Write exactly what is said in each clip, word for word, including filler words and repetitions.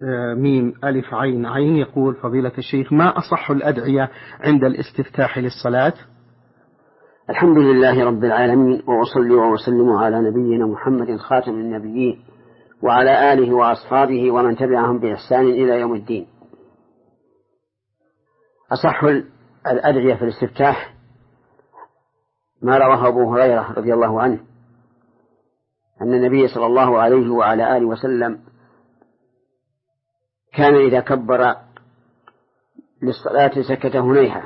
ميم ألف عين عين يقول: فضيلة الشيخ، ما أصح الأدعية عند الاستفتاح للصلاة؟ الحمد لله رب العالمين، وأصلي وأسلم على نبينا محمد خاتم النبيين وعلى آله وأصحابه ومن تبعهم بإحسان إلى يوم الدين. أصح الأدعية في الاستفتاح ما رواه أبو هريرة رضي الله عنه أن النبي صلى الله عليه وعلى آله وسلم كان إذا كبر للصلاة سكت هنيهة،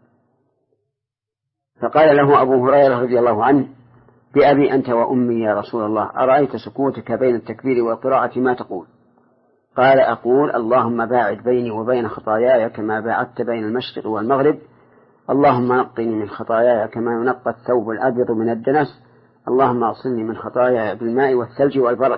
فقال له أبو هريرة رضي الله عنه: بأبي أنت وأمي يا رسول الله، أرأيت سكوتك بين التكبير والقراءة ما تقول؟ قال: أقول: اللهم باعد بيني وبين خطاياي كما باعدت بين المشرق والمغرب، اللهم نقني من خطاياي كما ينقى الثوب الأبيض من الدنس، اللهم اغسلني من خطاياي بالماء والثلج والبرد.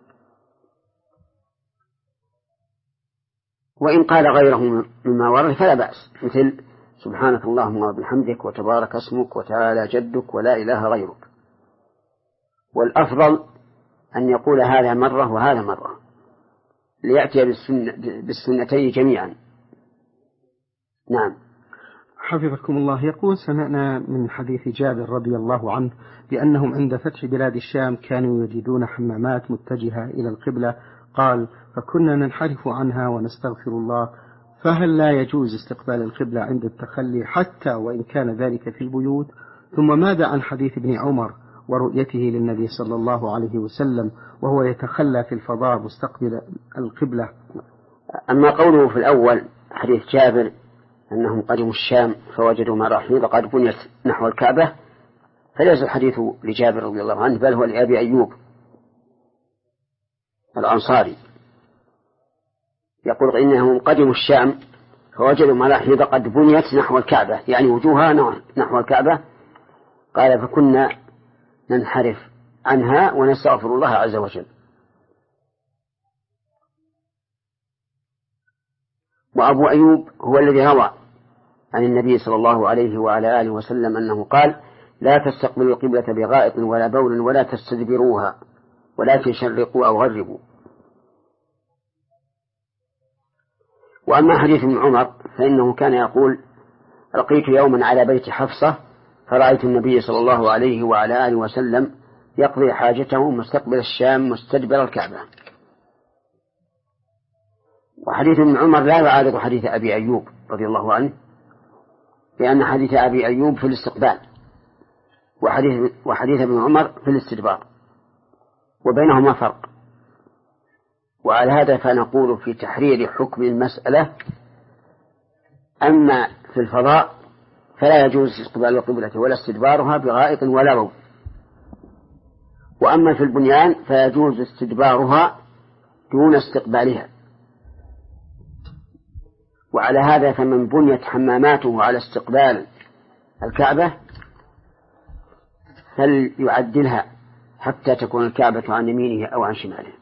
وإن قال غيره مما ورد فلا بأس، مثل سبحانك اللهم وبحمدك وتبارك اسمك وتعالى جدك ولا إله غيرك. والأفضل أن يقول هذا مرة وهذا مرة ليأتي بالسنة بالسنتين جميعا. نعم. حفظكم الله. يقول: سمعنا من حديث جابر رضي الله عنه بأنهم عند فتح بلاد الشام كانوا يجدون حمامات متجهة إلى القبلة، قال: فكنا ننحرف عنها ونستغفر الله، فهل لا يجوز استقبال القبلة عند التخلي حتى وإن كان ذلك في البيوت؟ ثم ماذا عن حديث ابن عمر ورؤيته للنبي صلى الله عليه وسلم وهو يتخلى في الفضاء مستقبل القبلة؟ أما قوله في الأول حديث جابر أنهم قدموا الشام فوجدوا مراحيض قد بنيت نحو الكعبة، فليس الحديث لجابر رضي الله عنه، بل هو لأبي أيوب الأنصاري، يقول إنهم قدموا الشام فوجدوا مراحيض قد بنيت نحو الكعبة، يعني وجوهها نحو الكعبة. قال: فكنا ننحرف عنها ونستغفر الله عز وجل. وأبو أيوب هو الذي روى عن النبي صلى الله عليه وعلى آله وسلم أنه قال: لا تستقبلوا القبلة بغائط ولا بول ولا تستدبروها ولكن شرقوا أو غربوا. وأما حديث ابن عمر فإنه كان يقول: لقيت يوما على بيت حفصة فرأيت النبي صلى الله عليه وعلى آله وسلم يقضي حاجته مستقبل الشام مستدبر الكعبة. وحديث ابن عمر لا يعارض حديث أبي أيوب رضي الله عنه، لأن حديث أبي أيوب في الاستقبال وحديث, وحديث ابن عمر في الاستدبار، وبينهما فرق. وعلى هذا فنقول في تحرير حكم المسألة: أما في الفضاء فلا يجوز استقبال القبلة ولا استدبارها بغائط ولا بول، وأما في البنيان فيجوز استدبارها دون استقبالها. وعلى هذا فمن بنيت حماماته على استقبال الكعبة فليعدلها حتى تكون الكعبة عن يمينه أو عن شماله.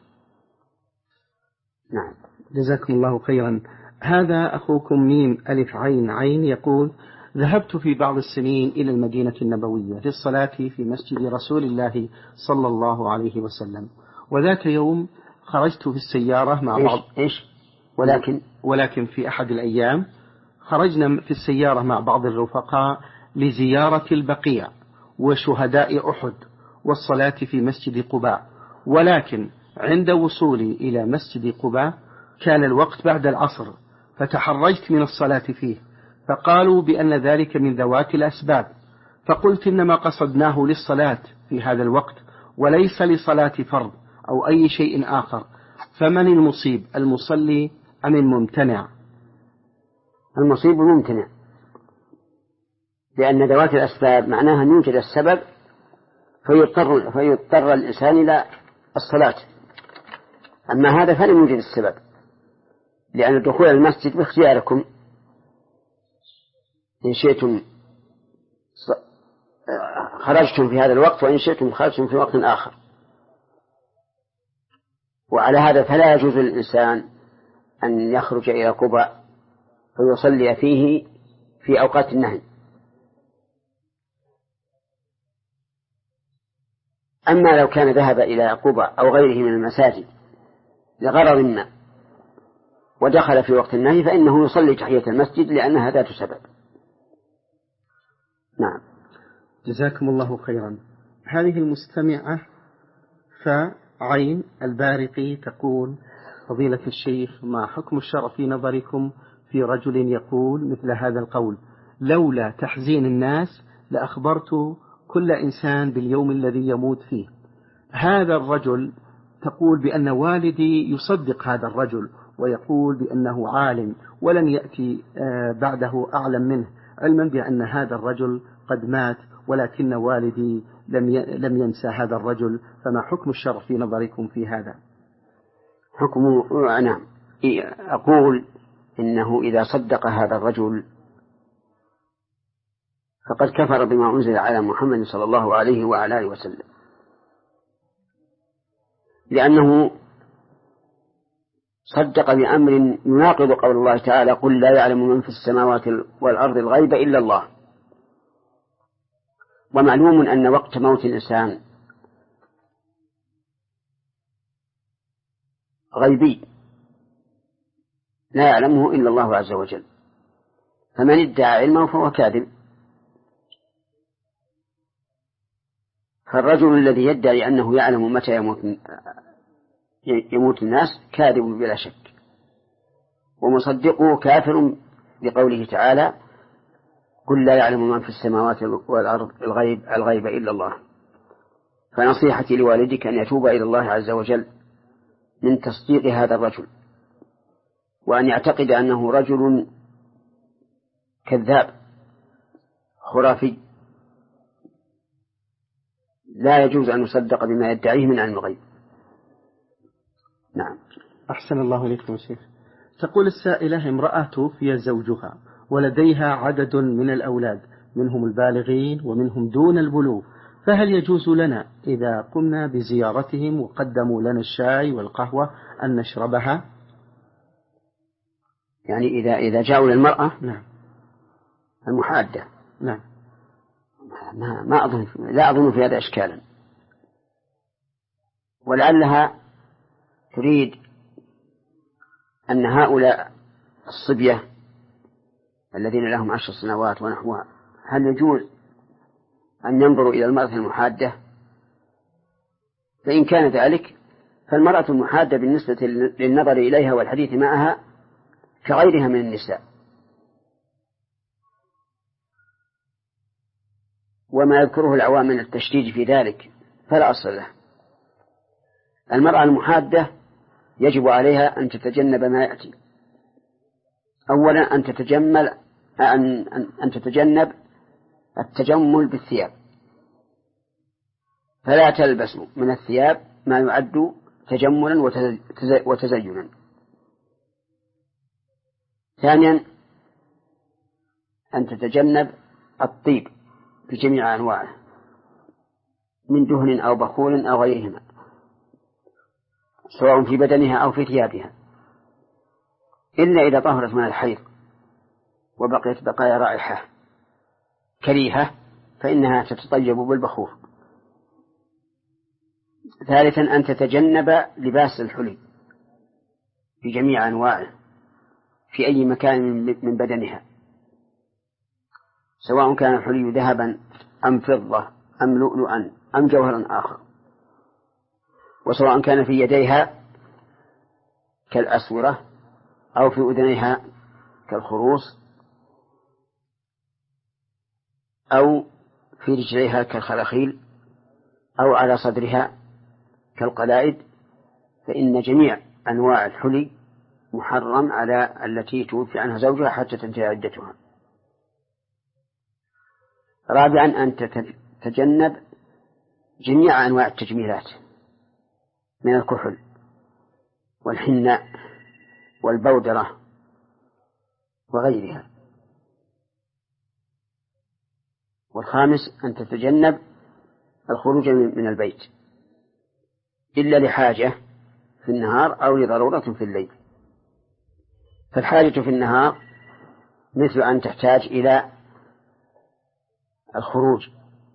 نعم. جزاكم الله خيرا. هذا أخوكم ميم ألف عين عين يقول: ذهبت في بعض السنين إلى المدينة النبوية للصلاة في مسجد رسول الله صلى الله عليه وسلم، وذات يوم خرجت في السيارة مع بعض إيش, إيش؟ ولكن ولكن في أحد الأيام خرجنا في السيارة مع بعض الرفقاء لزيارة البقيع وشهداء أحد والصلاة في مسجد قباء، ولكن عند وصولي إلى مسجد قباء كان الوقت بعد العصر، فتحرجت من الصلاة فيه، فقالوا بأن ذلك من ذوات الأسباب، فقلت إنما قصدناه للصلاة في هذا الوقت وليس لصلاة فرض أو أي شيء آخر، فمن المصيب، المصلي أم الممتنع؟ المصيب الممتنع، لأن ذوات الأسباب معناها أن يوجد السبب فيضطر, فيضطر الإنسان إلى الصلاة. أما هذا فلم يوجد السبب، لأن دخول المسجد باختياركم، إن شئتم خرجتم في هذا الوقت وإن شئتم خرجتم في وقت آخر. وعلى هذا فلا يجوز للإنسان أن يخرج إلى قباء فيصلي فيه في أوقات النهي. أما لو كان ذهب إلى قباء أو غيره من المساجد لغرض ما ودخل في وقت النهي فإنه يصلي تحية المسجد لأنها ذات سبب. نعم. جزاكم الله خيرا. هذه المستمعة فعين البارقي تقول: فضيلة الشيخ، ما حكم الشرع في نظركم في رجل يقول مثل هذا القول: لولا تحزين الناس لأخبرت كل إنسان باليوم الذي يموت فيه. هذا الرجل تقول بأن والدي يصدق هذا الرجل ويقول بأنه عالم ولن يأتي بعده أعلم منه، علما بأن هذا الرجل قد مات، ولكن والدي لم لم ينسى هذا الرجل، فما حكم الشرع في نظركم في هذا؟ حكم نعم، أقول إنه إذا صدق هذا الرجل فقد كفر بما أنزل على محمد صلى الله عليه وعلى آله وسلم، لأنه صدق بأمر يناقض قول الله تعالى: قل لا يعلم من في السماوات والأرض الغيب إلا الله. ومعلوم أن وقت موت الإنسان غيبي لا يعلمه إلا الله عز وجل، فمن ادعى علمه فهو كاذب. فالرجل الذي يدعي أنه يعلم متى يموت يموت الناس كاذب بلا شك، ومصدقه كافر بقوله تعالى: قل لا يعلم من في السماوات والأرض الغيب, الغيب إلا الله. فنصيحتي لوالدك أن يتوب إلى الله عز وجل من تصديق هذا الرجل، وأن يعتقد أنه رجل كذاب خرافي لا يجوز أن يصدق بما يدعيه من علم الغيب. نعم. أحسن الله إليكم شيخ. تقول السائلة: امرأة توفي زوجها ولديها عدد من الأولاد، منهم البالغين ومنهم دون البلوغ، فهل يجوز لنا إذا قمنا بزيارتهم وقدموا لنا الشاي والقهوة أن نشربها؟ يعني إذا إذا جاءوا للمرأة نعم المحادة. نعم. ما ما أظن لا أظن في هذا إشكالا، ولعلها تريد أن هؤلاء الصبية الذين لهم عشر سنوات ونحوها هل يجوز أن ينظروا إلى المرأة المحادة؟ فإن كان ذلك فالمرأة المحادة بالنسبة للنظر إليها والحديث معها كغيرها من النساء، وما يذكره العوام من التشديد في ذلك فلا أصل له. المرأة المحادة يجب عليها أن تتجنب ما يأتي. أولا أن تتجمل أن, أن تتجنب التجمل بالثياب، فلا تلبس من الثياب ما يعد تجملا وتزينا. ثانيا أن تتجنب الطيب بجميع أنواعه من دهن أو بخور أو غيرهما، سواء في بدنها أو في ثيابها، إلا إذا طهرت من الحيض وبقيت بقايا رائحة كريهة فإنها تتطيب بالبخور. ثالثا أن تتجنب لباس الحلي بجميع أنواعه في أي مكان من بدنها، سواء كان الحلي ذهبا أم فضة أم لؤلؤا أم جوهرا آخر، وسواء كان في يديها كالأسورة أو في أذنيها كالخروص أو في رجليها كالخلاخيل أو على صدرها كالقلائد، فإن جميع أنواع الحلي محرم على التي توفي عنها زوجها حتى تنتهي عدتها. رابعا أن تتجنب جميع أنواع التجميلات من الكحل والحناء والبودرة وغيرها. والخامس أن تتجنب الخروج من البيت إلا لحاجة في النهار أو لضرورة في الليل. فالحاجة في النهار مثل أن تحتاج إلى الخروج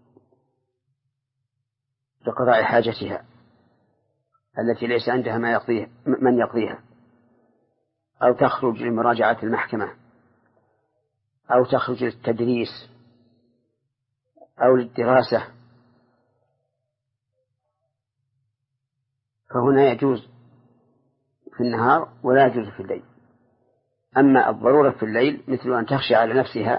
لقضاء حاجتها التي ليس عندها ما يقضيها من يقضيها، أو تخرج لمراجعة المحكمة أو تخرج للتدريس أو للدراسة، فهنا يجوز في النهار ولا يجوز في الليل. أما الضرورة في الليل مثل أن تخشى على نفسها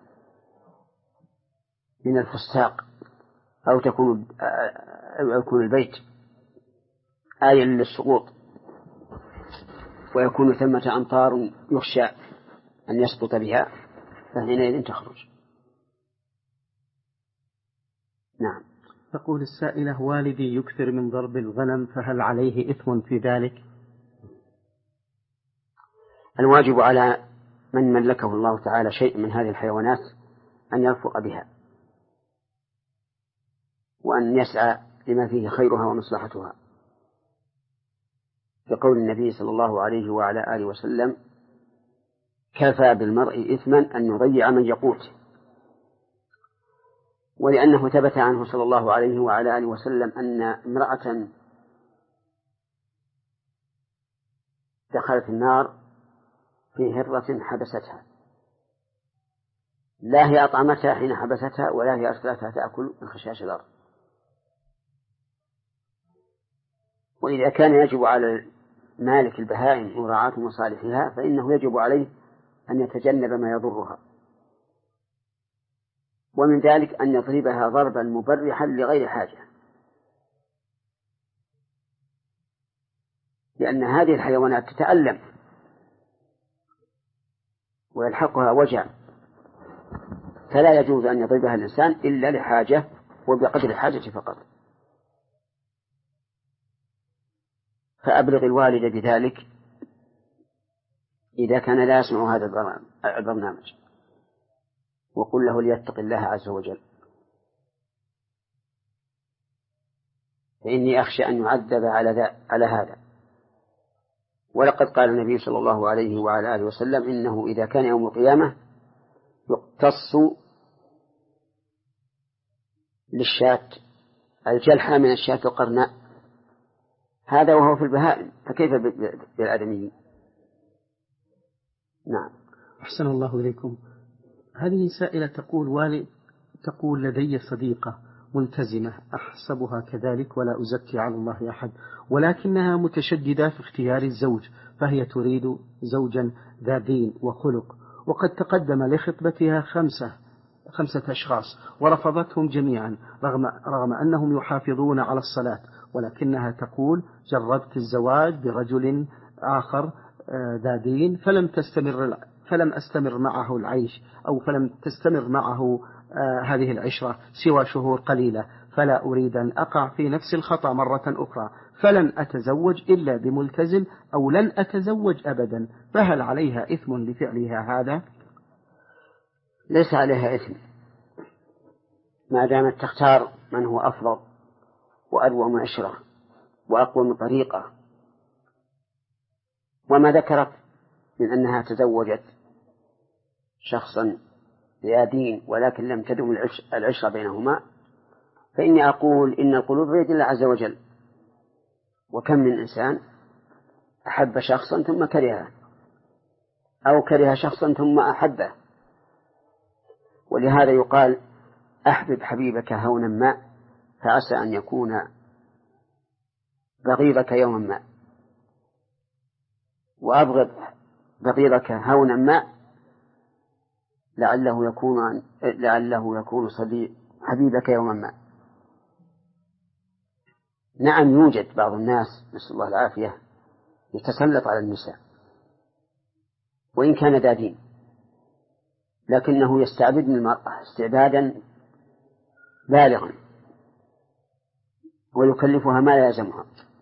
من الفساق أو تكون أو يكون البيت آية للسقوط ويكون ثمة أمطار يخشى أن يسقط بها، فحينئذ تخرج. نعم. تقول السائلة: والدي يكثر من ضرب الغنم، فهل عليه إثم في ذلك؟ الواجب على من ملكه الله تعالى شيء من هذه الحيوانات أن يرفق بها وأن يسعى لما فيه خيرها ومصلحتها، بقول النبي صلى الله عليه وعلى آله وسلم: كفى بالمرء إثما أن يضيع من يقوت. ولأنه ثبت عنه صلى الله عليه وعلى آله وسلم أن امرأة دخلت النار في هرة حبستها، لا هي أطعمتها حين حبستها ولا هي أرسلتها تأكل من خشاش الأرض. وإذا كان يجب على مالك البهائم مراعاة مصالحها فإنه يجب عليه أن يتجنب ما يضرها، ومن ذلك أن يضربها ضربا مبرحا لغير حاجة، لأن هذه الحيوانات تتألم ويلحقها وجع، فلا يجوز أن يضربها الإنسان إلا لحاجة وبقدر الحاجة فقط. فأبلغ الوالد بذلك إذا كان لا يسمع هذا البرنامج، وقل له ليتق الله عز وجل، فإني أخشى أن يعذب على, على هذا. ولقد قال النبي صلى الله عليه وعلى آله وسلم: إنه إذا كان يوم القيامة يقتص للشاة الجلحة من الشاة القرناء، هذا وهو في البهائم، فكيف بالآدميين؟ نعم. أحسن الله إليكم. هذه سائلة تقول: والد تقول لدي صديقة ملتزمة أحسبها كذلك ولا أزكي على الله أحد، ولكنها متشددة في اختيار الزوج، فهي تريد زوجا ذا دين وخلق، وقد تقدم لخطبتها خمسة خمسة أشخاص ورفضتهم جميعا رغم, رغم أنهم يحافظون على الصلاة، ولكنها تقول: جربت الزواج برجل آخر ذا دين فلم تستمر فلم أستمر معه العيش أو فلم تستمر معه آه هذه العشرة سوى شهور قليلة، فلا أريد أن أقع في نفس الخطأ مرة أخرى، فلن أتزوج إلا بملتزم أو لن أتزوج أبدا، فهل عليها إثم لفعلها هذا؟ ليس عليها إثم ما دامت تختار من هو أفضل وأروع عشرة وأقوى طريقة. وما ذكرت من أنها تزوجت شخصا ذا دين ولكن لم تدم العشرة بينهما، فإني أقول إن القلوب بيد الله عز وجل، وكم من إنسان أحب شخصا ثم كرهه أو كره شخصا ثم أحبه. ولهذا يقال: أحبب حبيبك هونا ما فعسى أن يكون بغيضك يوما ما، وأبغض بغيضك هونا ما لعله يكون لعله يكون صديق حبيبك يوما ما. نعم، يوجد بعض الناس نسأل الله العافية يتسلط على النساء وإن كان ذا دين، لكنه يستعبد من المرأة استعبادا بالغا ويكلفها ما لا يلزمها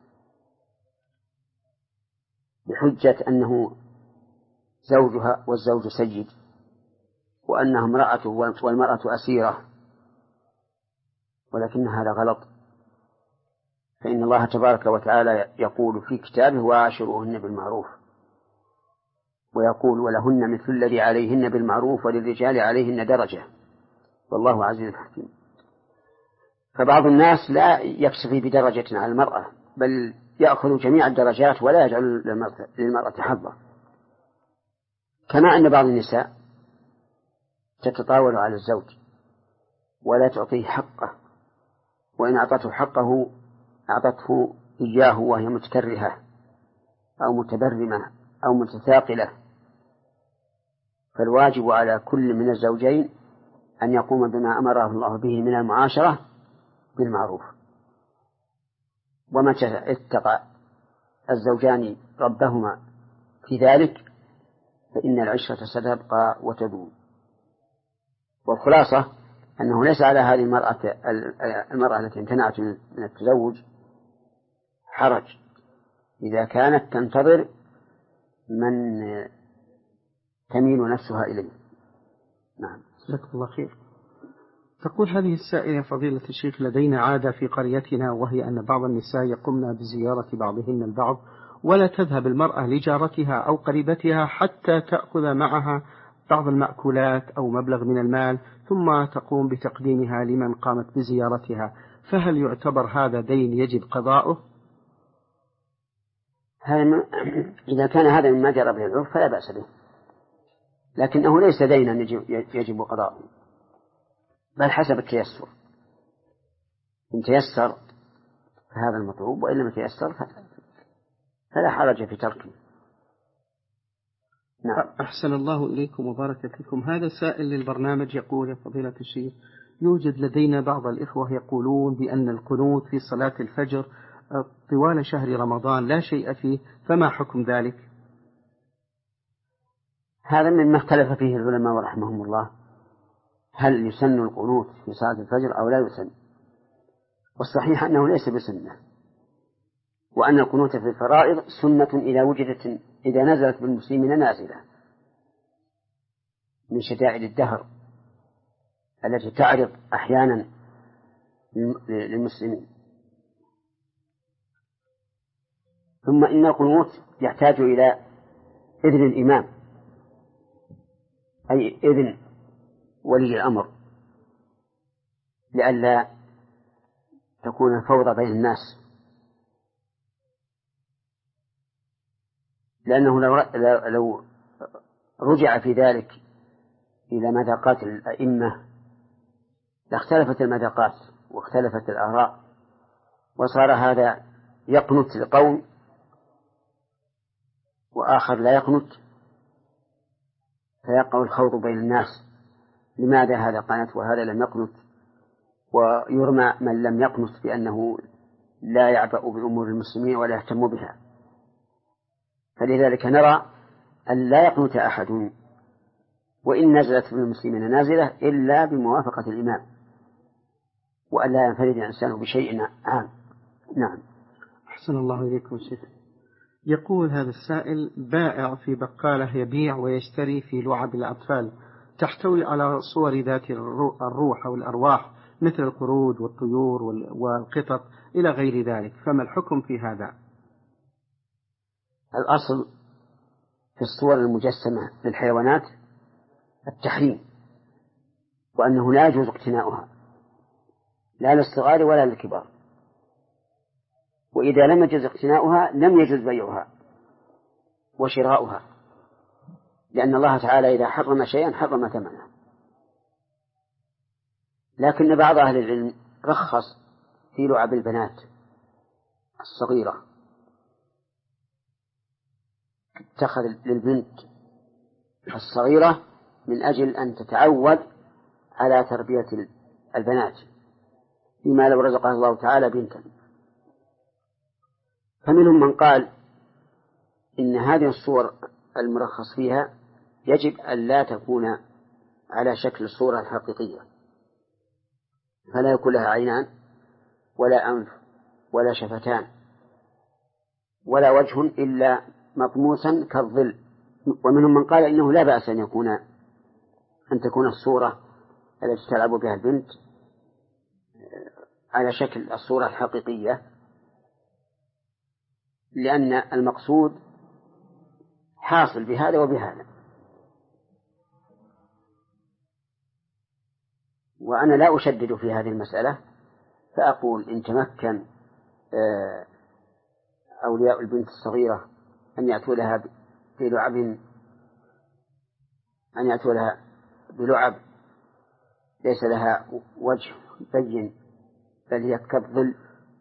بحجة أنه زوجها والزوج سيد وأنها امرأته والمرأة أسيرة، ولكن هذا غلط. فإن الله تبارك وتعالى يقول في كتابه: وعاشروهن بالمعروف، ويقول: ولهن مثل الذي عليهن بالمعروف وللرجال عليهن درجة والله عزيز حكيم. فبعض الناس لا يكتفي بدرجة على المرأة، بل يأخذ جميع الدرجات ولا يجعل للمرأة حظا. كما أن بعض النساء تتطاول على الزوج ولا تعطيه حقه، وإن أعطته حقه أعطته إياه وهي متكرهة أو متبرمة أو متثاقلة. فالواجب على كل من الزوجين أن يقوم بما أمره الله به من المعاشرة بالمعروف. ومتى اتقى الزوجان ربهما في ذلك فإن العشرة ستبقى وتدوم. والخلاصة أنه ليس على هذه المرأة المرأة التي امتنعت من التزوج حرج إذا كانت تنتظر من تميل نفسها إليه. نعم. جزاكم الله خير. تقول هذه السائلة: فضيلة الشيخ، لدينا عادة في قريتنا، وهي أن بعض النساء يقمن بزيارة بعضهن البعض، ولا تذهب المرأة لجارتها أو قريبتها حتى تأخذ معها بعض المأكولات أو مبلغ من المال، ثم تقوم بتقديمها لمن قامت بزيارتها، فهل يعتبر هذا دين يجب قضاؤه؟ إذا كان هذا مما جرى به العرف فلا بأس به، لكنه ليس دينا يجب قضاؤه، بل حسب التيسر. إن تيسر فهذا المطلوب، وإن لم يتيسر فلا حرج في تركه. نعم. أحسن الله إليكم وبارك فيكم. هذا سائل للبرنامج يقول: يا فضيلة الشيخ، يوجد لدينا بعض الإخوة يقولون بأن القنوت في صلاة الفجر طوال شهر رمضان لا شيء فيه، فما حكم ذلك؟ هذا مما اختلف فيه العلماء رحمهم الله، هل يسن القنوت في صلاة الفجر أو لا يسن؟ والصحيح أنه ليس بسنة، وأن القنوت في الفرائض سنة إذا وجدت إذا نزلت بالمسلمين نازلة من شدائد الدهر التي تعرض أحيانا للمسلمين. ثم إن القنوت يحتاج إلى إذن الإمام، أي إذن ولي الأمر، لئلا تكون الفوضى بين الناس، لأنه لو لو رجع في ذلك إلى مذاقات الأئمة لاختلفت المذاقات واختلفت الآراء، وصار هذا يقنت لقوم وآخر لا يقنت، فيقع الخوض بين الناس: لماذا هذا قنت وهذا لم يقنت؟ ويرمى من لم يقنت بأنه لا يعبأ بأمور المسلمين ولا يهتم بها. فلذلك نرى أن لا يقنت أحد وإن نزلت من المسلمين نازلة إلا بموافقة الإمام، وأن لا ينفرد الإنسان بشيء عام. نعم. أحسن الله إليكم شيخ. يقول هذا السائل: بائع في بقالة يبيع ويشتري في لعب الأطفال تحتوي على صور ذات الروح أو الأرواح مثل القرود والطيور والقطط إلى غير ذلك، فما الحكم في هذا؟ الأصل في الصور المجسمة للحيوانات التحريم، وأنه لا يجوز اقتناؤها لا للصغار ولا للكبار، وإذا لم يجوز اقتناؤها لم يجوز بيعها وشراؤها، لأن الله تعالى إذا حرم شيئا حرم ثمنه. لكن بعض أهل العلم رخص في لعب البنات الصغيرة، اتخذ للبنت الصغيرة من أجل أن تتعود على تربية البنات فيما لو رزقها الله تعالى بنتا. فمنهم من قال إن هذه الصور المرخص فيها يجب أن لا تكون على شكل الصورة الحقيقية، فلا يكون لها عينان ولا أنف ولا شفتان ولا وجه إلا مطموسا كالظل. ومنهم من قال إنه لا بأس أن يكون أن تكون الصورة التي تلعب بها البنت على شكل الصورة الحقيقية، لأن المقصود حاصل بهذا وبهذا. وأنا لا أشدد في هذه المسألة، فأقول إن تمكن أولياء البنت الصغيرة أن يأتوا لها في لعب أن يأتوا لها بلعب ليس لها وجه بين بل هي كالظل،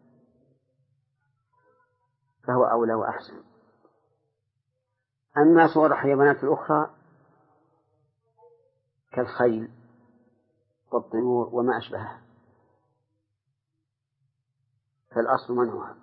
فهو أولى وأحسن. أما صور الحيوانات الأخرى كالخيل والطيور وما أشبهها فالأصل منعها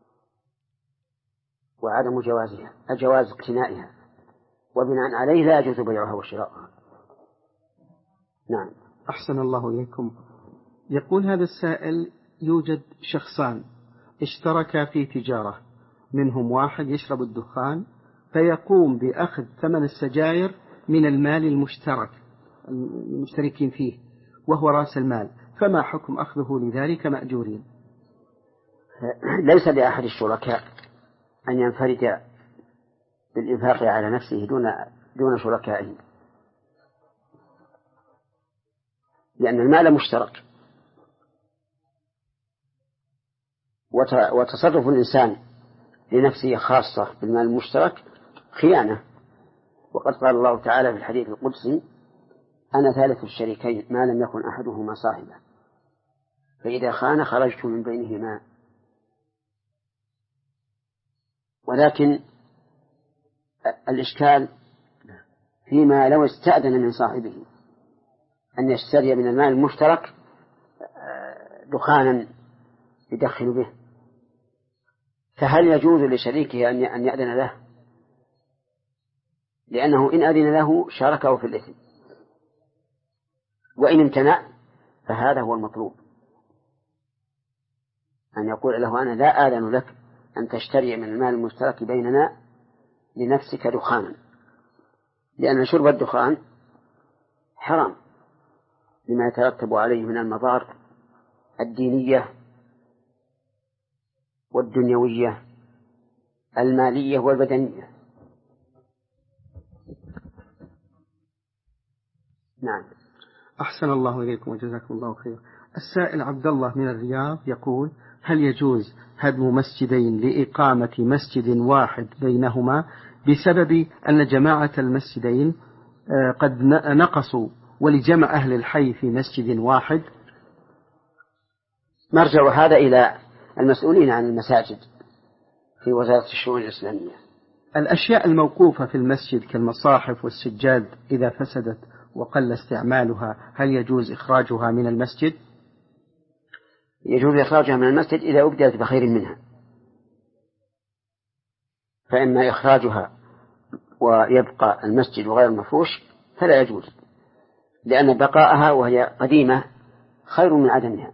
وعدم جوازها أجواز اقتنائها، وبناء عليه لا يجوز بيعها وشراؤها. نعم. أحسن الله إليكم. يقول هذا السائل: يوجد شخصان اشتركا في تجارة، منهم واحد يشرب الدخان فيقوم بأخذ ثمن السجائر من المال المشترك المشتركين فيه وهو رأس المال، فما حكم أخذه لذلك مأجورين؟ ليس لأحد الشركاء أن ينفرد بالإنفاق على نفسه دون دون شركائه، لأن المال مشترك، وتصرف الإنسان لنفسه خاصة بالمال المشترك خيانة. وقد قال الله تعالى في الحديث القدسي: أنا ثالث الشريكين ما لم يكن أحدهما صاحبا، فإذا خان خرجت من بينهما. ولكن الإشكال فيما لو استأذن من صاحبه أن يشتري من المال المشترك دخانا يدخل به، فهل يجوز لشريكه أن يأذن له؟ لأنه إن أذن له شاركه في الإثم، وإن امتنع فهذا هو المطلوب، أن يقول له: أنا لا آذن لك أن تشتري من المال المشترك بيننا لنفسك دخانا، لأن شرب الدخان حرام لما يترتب عليه من المضار الدينية والدنيوية المالية والبدنية. نعم. أحسن الله إليكم وجزاكم الله خير. السائل عبد الله من الرياض يقول: هل يجوز هدم مسجدين لإقامة مسجد واحد بينهما بسبب أن جماعة المسجدين قد نقصوا ولجمع أهل الحي في مسجد واحد؟ مرجع هذا إلى المسؤولين عن المساجد في وزارة الشؤون الإسلامية. الأشياء الموقوفة في المسجد كالمصاحف والسجاد إذا فسدت وقل استعمالها هل يجوز إخراجها من المسجد؟ يجوز إخراجها من المسجد إذا أبدلت بخير منها، فإما إخراجها ويبقى المسجد غير مفروش فلا يجوز، لأن بقاءها وهي قديمة خير من عدمها.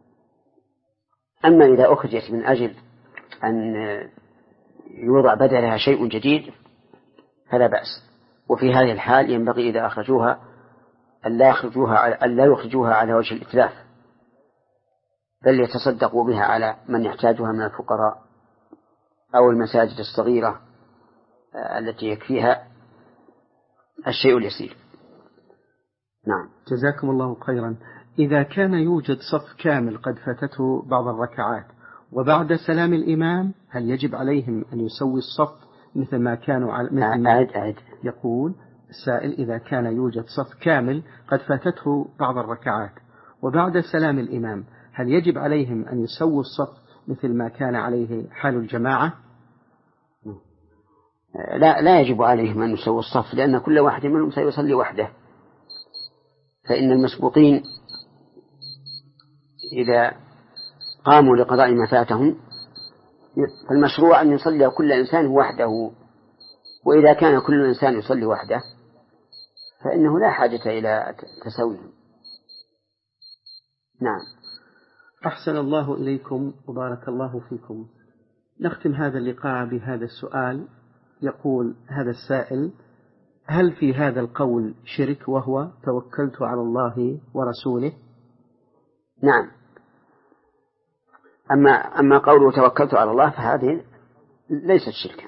أما إذا أخرجت من أجل أن يوضع بدلها شيء جديد فلا بأس. وفي هذه الحال ينبغي إذا أخرجوها أن لا يخرجوها أن لا يخرجوها على وجه الإتلاف، بل يتصدقوا بها على من يحتاجها من الفقراء أو المساجد الصغيرة التي يكفيها الشيء اليسير. نعم. جزاكم الله خيرا. إذا كان يوجد صف كامل قد فاتته بعض الركعات وبعد سلام الإمام هل يجب عليهم أن يسوي الصف مثل ما كانوا على مثل ما أعد أعد. يقول السائل: إذا كان يوجد صف كامل قد فاتته بعض الركعات وبعد سلام الإمام هل يجب عليهم أن يسووا الصف مثل ما كان عليه حال الجماعة؟ لا لا يجب عليهم أن يسووا الصف، لأن كل واحد منهم سيصلي وحده، فإن المسبوقين إذا قاموا لقضاء ما فاتهم فالمشروع أن يصلي كل إنسان وحده، وإذا كان كل إنسان يصلي وحده فإنه لا حاجة إلى تسويهم. نعم. أحسن الله إليكم وبارك الله فيكم. نختم هذا اللقاء بهذا السؤال. يقول هذا السائل: هل في هذا القول شرك وهو توكلت على الله ورسوله؟ نعم. أما أما قوله توكلت على الله فهذه ليست شركا،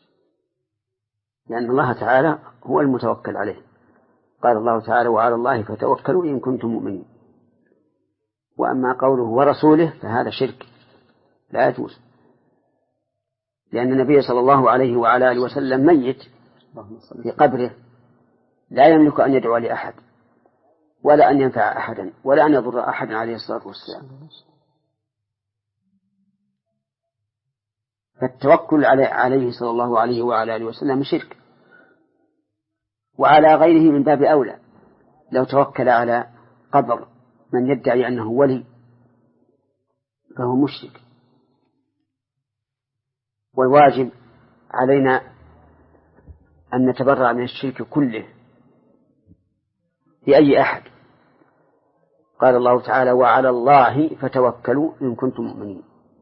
لأن الله تعالى هو المتوكل عليه. قال الله تعالى: وعلى الله فتوكلوا إن كنتم مؤمنين. وأما قوله ورسوله فهذا شرك لا يجوز، لأن النبي صلى الله عليه وعلى آله وسلم ميت في قبره لا يملك أن يدعو لأحد ولا أن ينفع أحدا ولا أن يضر أحدا عليه الصلاة والسلام. فالتوكل عليه صلى الله عليه وعلى آله وسلم شرك، وعلى غيره من باب أولى. لو توكل على قبر من يدعي أنه ولي فهو مشرك. والواجب علينا أن نتبرأ من الشرك كله بأي أحد. قال الله تعالى: وعلى الله فتوكلوا إن كنتم مؤمنين.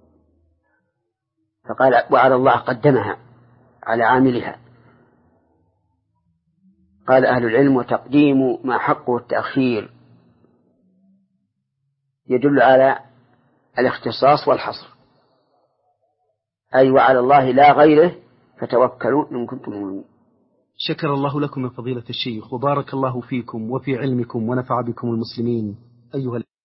فقال وعلى الله قدمها على عاملها. قال أهل العلم: وتقديم ما حقه التأخير يدل على الاختصاص والحصر، أي وعلى الله لا غيره فتوكلوا إن كنتم مؤمنين. شكر الله لكم يا فضيلة الشيخ، وبارك الله فيكم وفي علمكم ونفع بكم المسلمين أيها